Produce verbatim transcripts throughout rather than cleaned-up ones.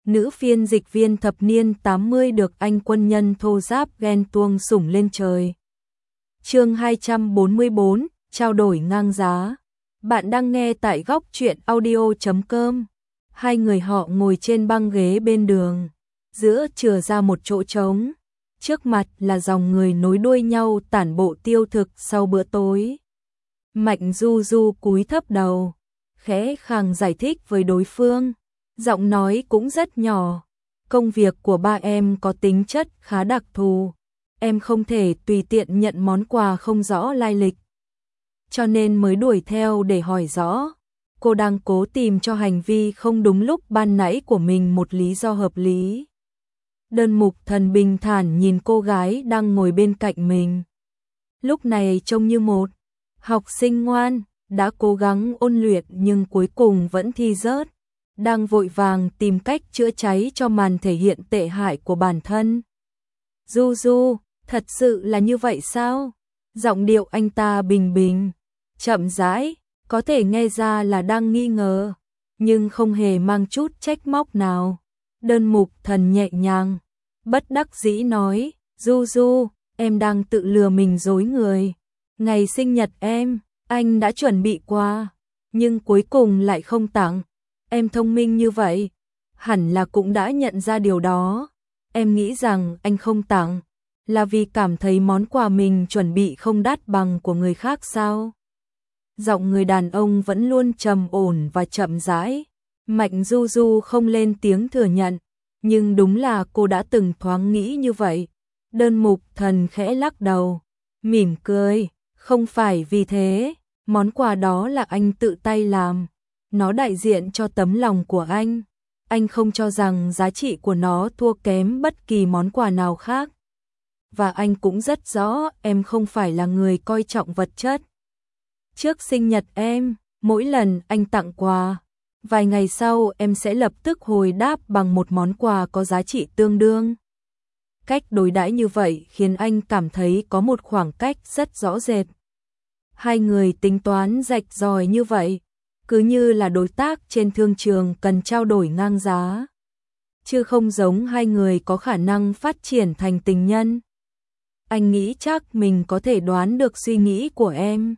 nữ phiên dịch viên thập niên tám mươi được anh quân nhân thô giáp ghen tuông sủng lên trời. Chương hai trăm bốn mươi bốn, trao đổi ngang giá. Bạn đang nghe tại góc truyện audio chấm com. Hai người họ ngồi trên băng ghế bên đường, giữa chừa ra một chỗ trống. Trước mặt là dòng người nối đuôi nhau tản bộ tiêu thực sau bữa tối. Mạnh Du Du cúi thấp đầu, khẽ khàng giải thích với đối phương, giọng nói cũng rất nhỏ. Công việc của ba em có tính chất khá đặc thù, em không thể tùy tiện nhận món quà không rõ lai lịch, cho nên mới đuổi theo để hỏi rõ. Cô đang cố tìm cho hành vi không đúng lúc ban nãy của mình một lý do hợp lý. Đơn Mục Thần bình thản nhìn cô gái đang ngồi bên cạnh mình. Lúc này trông như một học sinh ngoan, đã cố gắng ôn luyện nhưng cuối cùng vẫn thi rớt, đang vội vàng tìm cách chữa cháy cho màn thể hiện tệ hại của bản thân. Du Du, thật sự là như vậy sao? Giọng điệu anh ta bình bình, chậm rãi, có thể nghe ra là đang nghi ngờ, nhưng không hề mang chút trách móc nào. Đơn Mục Thần nhẹ nhàng, bất đắc dĩ nói, Du Du, em đang tự lừa mình dối người. Ngày sinh nhật em, anh đã chuẩn bị quà, nhưng cuối cùng lại không tặng. Em thông minh như vậy, hẳn là cũng đã nhận ra điều đó. Em nghĩ rằng anh không tặng là vì cảm thấy món quà mình chuẩn bị không đắt bằng của người khác sao? Giọng người đàn ông vẫn luôn trầm ổn và chậm rãi. Mạnh Du Du không lên tiếng thừa nhận, nhưng đúng là cô đã từng thoáng nghĩ như vậy. Đơn Mục Thần khẽ lắc đầu, mỉm cười, không phải vì thế, món quà đó là anh tự tay làm. Nó đại diện cho tấm lòng của anh. Anh không cho rằng giá trị của nó thua kém bất kỳ món quà nào khác. Và anh cũng rất rõ em không phải là người coi trọng vật chất. Trước sinh nhật em, mỗi lần anh tặng quà, vài ngày sau em sẽ lập tức hồi đáp bằng một món quà có giá trị tương đương. Cách đối đãi như vậy khiến anh cảm thấy có một khoảng cách rất rõ rệt. Hai người tính toán rạch ròi như vậy, cứ như là đối tác trên thương trường cần trao đổi ngang giá, chứ không giống hai người có khả năng phát triển thành tình nhân. Anh nghĩ chắc mình có thể đoán được suy nghĩ của em.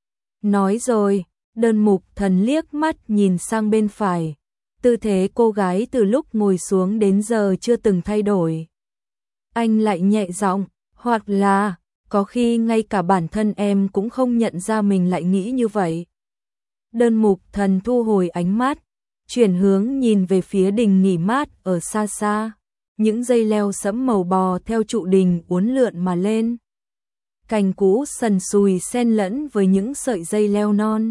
Nói rồi, Đơn Mục Thần liếc mắt nhìn sang bên phải. Tư thế cô gái từ lúc ngồi xuống đến giờ chưa từng thay đổi. Anh lại nhẹ giọng, hoặc là, có khi ngay cả bản thân em cũng không nhận ra mình lại nghĩ như vậy. Đơn Mục Thần thu hồi ánh mắt, chuyển hướng nhìn về phía đình nghỉ mát ở xa xa. Những dây leo sẫm màu bò theo trụ đình uốn lượn mà lên. Cành cũ sần sùi xen lẫn với những sợi dây leo non,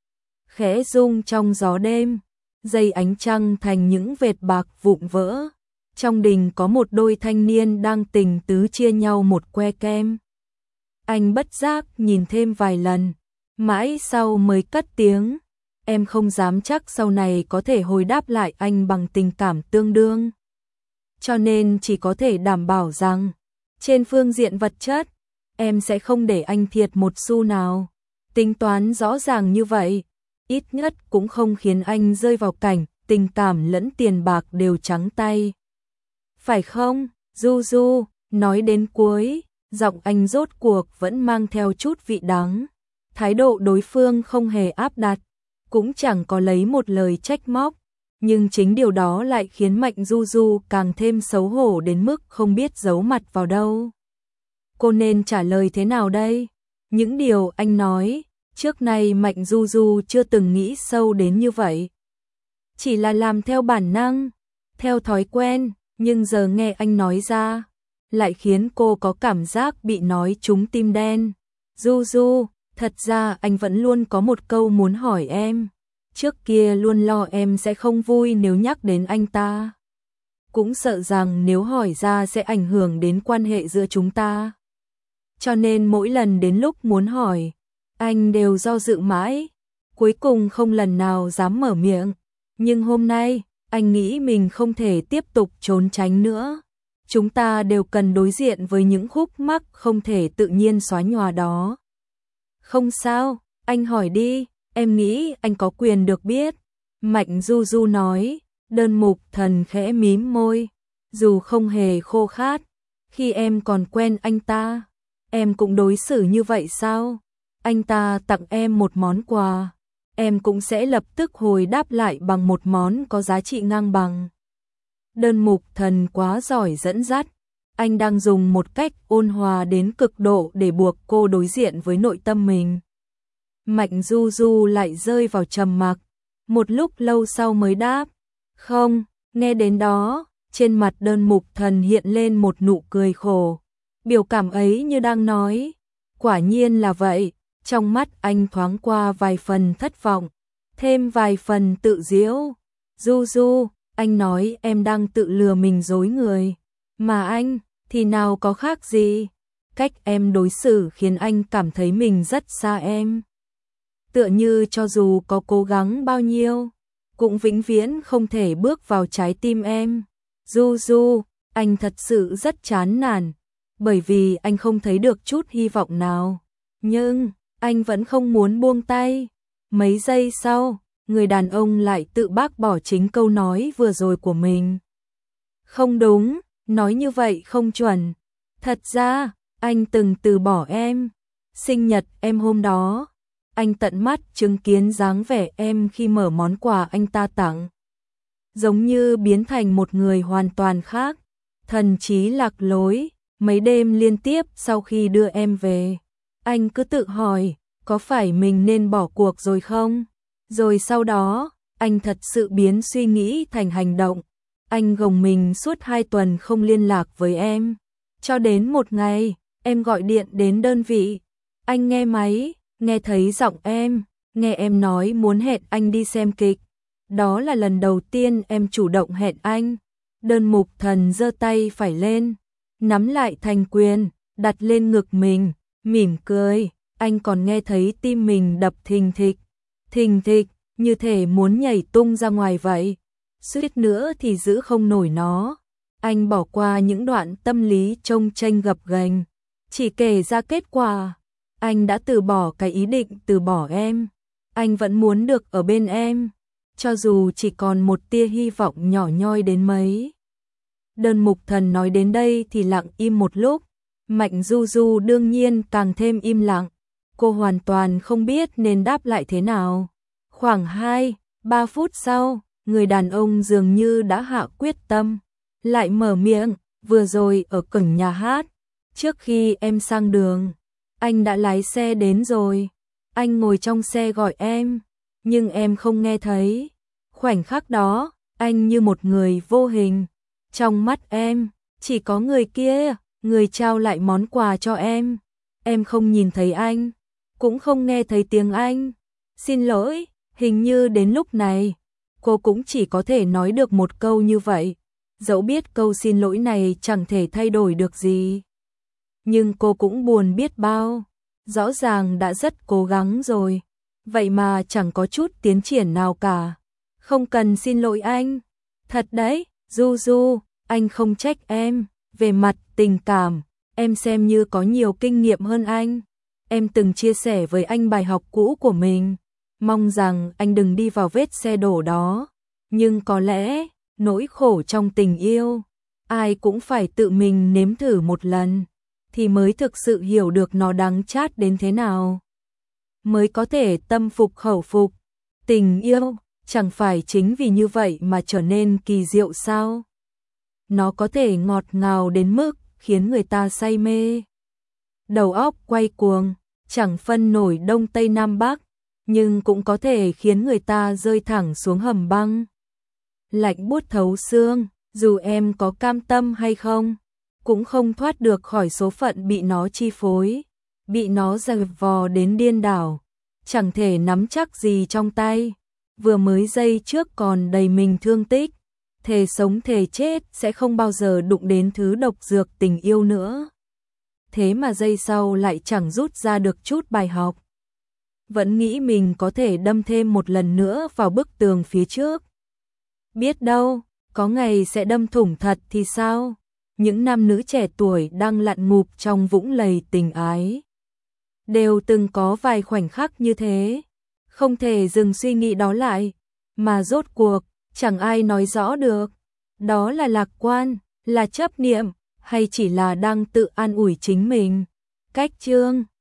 khẽ rung trong gió đêm, dây ánh trăng thành những vệt bạc vụn vỡ. Trong đình có một đôi thanh niên đang tình tứ chia nhau một que kem. Anh bất giác nhìn thêm vài lần, mãi sau mới cất tiếng, em không dám chắc sau này có thể hồi đáp lại anh bằng tình cảm tương đương. Cho nên chỉ có thể đảm bảo rằng, trên phương diện vật chất, em sẽ không để anh thiệt một xu nào. Tính toán rõ ràng như vậy, ít nhất cũng không khiến anh rơi vào cảnh tình cảm lẫn tiền bạc đều trắng tay. Phải không, Du Du? Nói đến cuối, giọng anh rốt cuộc vẫn mang theo chút vị đắng. Thái độ đối phương không hề áp đặt, cũng chẳng có lấy một lời trách móc, nhưng chính điều đó lại khiến Mạnh Du Du càng thêm xấu hổ đến mức không biết giấu mặt vào đâu. Cô nên trả lời thế nào đây? Những điều anh nói, trước nay Mạnh Du Du chưa từng nghĩ sâu đến như vậy. Chỉ là làm theo bản năng, theo thói quen, nhưng giờ nghe anh nói ra, lại khiến cô có cảm giác bị nói trúng tim đen. Du Du, thật ra anh vẫn luôn có một câu muốn hỏi em. Trước kia luôn lo em sẽ không vui nếu nhắc đến anh ta. Cũng sợ rằng nếu hỏi ra sẽ ảnh hưởng đến quan hệ giữa chúng ta. Cho nên mỗi lần đến lúc muốn hỏi, anh đều do dự mãi, cuối cùng không lần nào dám mở miệng. Nhưng hôm nay, anh nghĩ mình không thể tiếp tục trốn tránh nữa. Chúng ta đều cần đối diện với những khúc mắc không thể tự nhiên xóa nhòa đó. Không sao, anh hỏi đi, em nghĩ anh có quyền được biết. Mạnh Du Du nói, Đơn Mục Thần khẽ mím môi, dù không hề khô khát, khi em còn quen anh ta, em cũng đối xử như vậy sao? Anh ta tặng em một món quà, em cũng sẽ lập tức hồi đáp lại bằng một món có giá trị ngang bằng. Đơn Mục Thần quá giỏi dẫn dắt, anh đang dùng một cách ôn hòa đến cực độ để buộc cô đối diện với nội tâm mình. Mạnh Du Du lại rơi vào trầm mặc, một lúc lâu sau mới đáp, không. Nghe đến đó, trên mặt Đơn Mục Thần hiện lên một nụ cười khổ, biểu cảm ấy như đang nói, quả nhiên là vậy. Trong mắt anh thoáng qua vài phần thất vọng, thêm vài phần tự giễu. Du Du, anh nói em đang tự lừa mình dối người, mà anh thì nào có khác gì. Cách em đối xử khiến anh cảm thấy mình rất xa em. Tựa như cho dù có cố gắng bao nhiêu, cũng vĩnh viễn không thể bước vào trái tim em. Du Du, anh thật sự rất chán nản, bởi vì anh không thấy được chút hy vọng nào. Nhưng anh vẫn không muốn buông tay. Mấy giây sau, người đàn ông lại tự bác bỏ chính câu nói vừa rồi của mình. Không đúng, nói như vậy không chuẩn. Thật ra, anh từng từ bỏ em. Sinh nhật em hôm đó, anh tận mắt chứng kiến dáng vẻ em khi mở món quà anh ta tặng. Giống như biến thành một người hoàn toàn khác, thần trí lạc lối. Mấy đêm liên tiếp sau khi đưa em về, anh cứ tự hỏi, có phải mình nên bỏ cuộc rồi không? Rồi sau đó, anh thật sự biến suy nghĩ thành hành động. Anh gồng mình suốt hai tuần không liên lạc với em. Cho đến một ngày, em gọi điện đến đơn vị. Anh nghe máy, nghe thấy giọng em, nghe em nói muốn hẹn anh đi xem kịch. Đó là lần đầu tiên em chủ động hẹn anh. Đơn Mục Thần giơ tay phải lên, nắm lại thành quyền, đặt lên ngực mình, mỉm cười. Anh còn nghe thấy tim mình đập thình thịch, thình thịch, như thể muốn nhảy tung ra ngoài vậy. Suýt nữa thì giữ không nổi nó. Anh bỏ qua những đoạn tâm lý trông chênh gập ghềnh, chỉ kể ra kết quả. Anh đã từ bỏ cái ý định từ bỏ em. Anh vẫn muốn được ở bên em, cho dù chỉ còn một tia hy vọng nhỏ nhoi đến mấy. Đơn Mục Thần nói đến đây thì lặng im một lúc. Mạnh Du Du đương nhiên càng thêm im lặng. Cô hoàn toàn không biết nên đáp lại thế nào. Khoảng hai, ba phút sau, người đàn ông dường như đã hạ quyết tâm, lại mở miệng, vừa rồi ở cổng nhà hát, trước khi em sang đường, anh đã lái xe đến rồi. Anh ngồi trong xe gọi em, nhưng em không nghe thấy. Khoảnh khắc đó, anh như một người vô hình. Trong mắt em, chỉ có người kia, người trao lại món quà cho em. Em không nhìn thấy anh, cũng không nghe thấy tiếng anh. Xin lỗi, hình như đến lúc này, cô cũng chỉ có thể nói được một câu như vậy. Dẫu biết câu xin lỗi này chẳng thể thay đổi được gì. Nhưng cô cũng buồn biết bao. Rõ ràng đã rất cố gắng rồi, vậy mà chẳng có chút tiến triển nào cả. Không cần xin lỗi anh. Thật đấy, Du Du, anh không trách em. Về mặt tình cảm, em xem như có nhiều kinh nghiệm hơn anh. Em từng chia sẻ với anh bài học cũ của mình, mong rằng anh đừng đi vào vết xe đổ đó. Nhưng có lẽ, nỗi khổ trong tình yêu, ai cũng phải tự mình nếm thử một lần, thì mới thực sự hiểu được nó đắng chát đến thế nào. Mới có thể tâm phục khẩu phục. Tình yêu, chẳng phải chính vì như vậy mà trở nên kỳ diệu sao? Nó có thể ngọt ngào đến mức khiến người ta say mê. Đầu óc quay cuồng, chẳng phân nổi đông tây nam bắc, nhưng cũng có thể khiến người ta rơi thẳng xuống hầm băng. Lạnh buốt thấu xương, dù em có cam tâm hay không, cũng không thoát được khỏi số phận bị nó chi phối, bị nó giày vò đến điên đảo, chẳng thể nắm chắc gì trong tay. Vừa mới giây trước còn đầy mình thương tích, thề sống thề chết sẽ không bao giờ đụng đến thứ độc dược tình yêu nữa. Thế mà giây sau lại chẳng rút ra được chút bài học. Vẫn nghĩ mình có thể đâm thêm một lần nữa vào bức tường phía trước. Biết đâu, có ngày sẽ đâm thủng thật thì sao? Những nam nữ trẻ tuổi đang lặn ngụp trong vũng lầy tình ái, đều từng có vài khoảnh khắc như thế. Không thể dừng suy nghĩ đó lại, mà rốt cuộc, chẳng ai nói rõ được. Đó là lạc quan, là chấp niệm, hay chỉ là đang tự an ủi chính mình. Cách chương